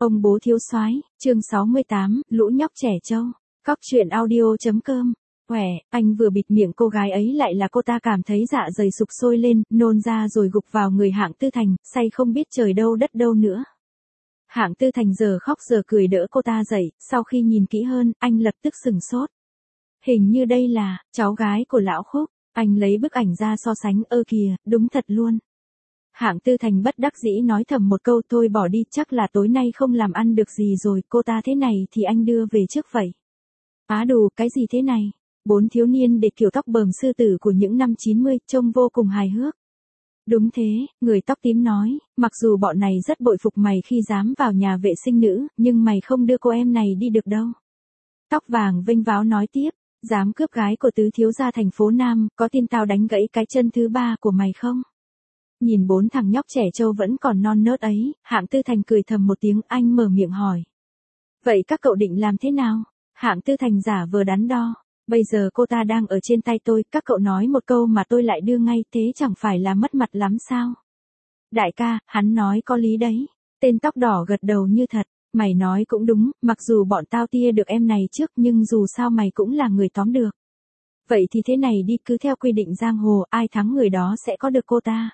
Ông bố thiếu soái, chương 68, lũ nhóc trẻ trâu. Cóc truyện audio.com. Khỏe, anh vừa bịt miệng cô gái ấy lại là cô ta cảm thấy dạ dày sục sôi lên, nôn ra rồi gục vào người Hạng Tư Thành, say không biết trời đâu đất đâu nữa. Hạng Tư Thành giờ khóc giờ cười đỡ cô ta dậy, sau khi nhìn kỹ hơn, anh lập tức sửng sốt. Hình như đây là cháu gái của lão Khúc, anh lấy bức ảnh ra so sánh, kìa, đúng thật luôn. Hạng Tư Thành bất đắc dĩ nói thầm một câu, thôi bỏ đi, chắc là tối nay không làm ăn được gì rồi, cô ta thế này thì anh đưa về trước vậy. Á đù, cái gì thế này? 4 thiếu niên để kiểu tóc bờm sư tử của những năm 90, trông vô cùng hài hước. Đúng thế, người tóc tím nói, mặc dù bọn này rất bội phục mày khi dám vào nhà vệ sinh nữ, nhưng mày không đưa cô em này đi được đâu. Tóc vàng vênh váo nói tiếp, dám cướp gái của tứ thiếu gia thành phố Nam, có tin tao đánh gãy cái chân thứ 3 của mày không? Nhìn 4 thằng nhóc trẻ trâu vẫn còn non nớt ấy, Hạng Tư Thành cười thầm một tiếng, anh mở miệng hỏi. Vậy các cậu định làm thế nào? Hạng Tư Thành giả vờ đắn đo. Bây giờ cô ta đang ở trên tay tôi, các cậu nói một câu mà tôi lại đưa ngay, thế chẳng phải là mất mặt lắm sao? Đại ca, hắn nói có lý đấy. Tên tóc đỏ gật đầu như thật. Mày nói cũng đúng, mặc dù bọn tao tia được em này trước nhưng dù sao mày cũng là người tóm được. Vậy thì thế này đi, cứ theo quy định giang hồ, ai thắng người đó sẽ có được cô ta.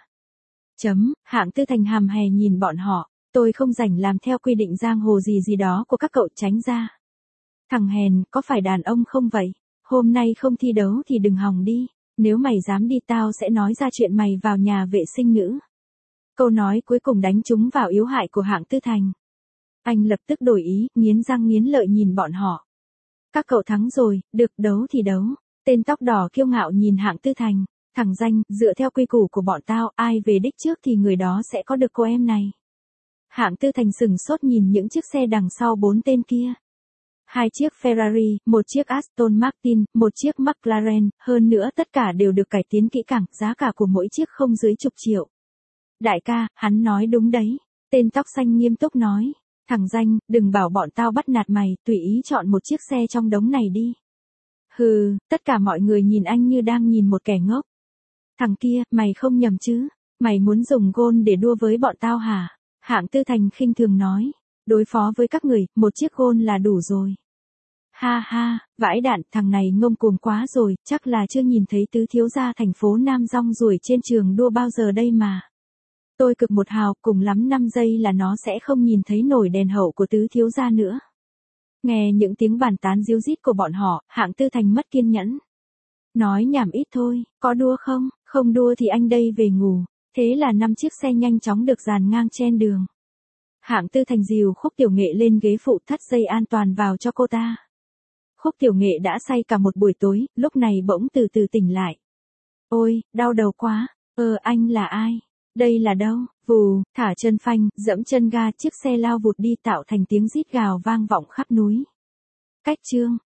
Hạng Tư Thành hàm hè nhìn bọn họ, tôi không rảnh làm theo quy định giang hồ gì đó của các cậu, tránh ra. Thằng hèn, có phải đàn ông không vậy? Hôm nay không thi đấu thì đừng hòng đi, nếu mày dám đi tao sẽ nói ra chuyện mày vào nhà vệ sinh nữ. Câu nói cuối cùng đánh trúng vào yếu hại của Hạng Tư Thành. Anh lập tức đổi ý, nghiến răng nghiến lợi nhìn bọn họ. Các cậu thắng rồi, được đấu thì đấu. Tên tóc đỏ kiêu ngạo nhìn Hạng Tư Thành. Thằng danh, dựa theo quy củ của bọn tao, ai về đích trước thì người đó sẽ có được cô em này. Hạng Tư Thành sửng sốt nhìn những chiếc xe đằng sau 4 tên kia. 2 chiếc Ferrari, 1 chiếc Aston Martin, 1 chiếc McLaren, hơn nữa tất cả đều được cải tiến kỹ càng, giá cả của mỗi chiếc không dưới chục triệu. Đại ca, hắn nói đúng đấy. Tên tóc xanh nghiêm túc nói. Thằng danh, đừng bảo bọn tao bắt nạt mày, tùy ý chọn một chiếc xe trong đống này đi. Hừ, tất cả mọi người nhìn anh như đang nhìn một kẻ ngốc. Thằng kia, mày không nhầm chứ? Mày muốn dùng gôn để đua với bọn tao hả? Hạng Tư Thành khinh thường nói. Đối phó với các người, một chiếc gôn là đủ rồi. Ha ha, vãi đạn, thằng này ngông cuồng quá rồi, chắc là chưa nhìn thấy tứ thiếu gia thành phố Nam rong ruổi trên trường đua bao giờ đây mà. Tôi cực một hào, cùng lắm 5 giây là nó sẽ không nhìn thấy nổi đèn hậu của tứ thiếu gia nữa. Nghe những tiếng bàn tán ríu rít của bọn họ, Hạng Tư Thành mất kiên nhẫn. Nói nhảm ít thôi, có đua không? Không đua thì anh đây về ngủ. Thế là 5 chiếc xe nhanh chóng được dàn ngang trên đường. Hạng Tư Thành dìu Khúc Tiểu Nghệ lên ghế phụ, thắt dây an toàn vào cho cô ta. Khúc Tiểu Nghệ đã say cả một buổi tối, lúc này bỗng từ từ tỉnh lại. Ôi, đau đầu quá. Anh là ai? Đây là đâu? Vù, thả chân phanh, dẫm chân ga, chiếc xe lao vụt đi tạo thành tiếng rít gào vang vọng khắp núi. Cách chương.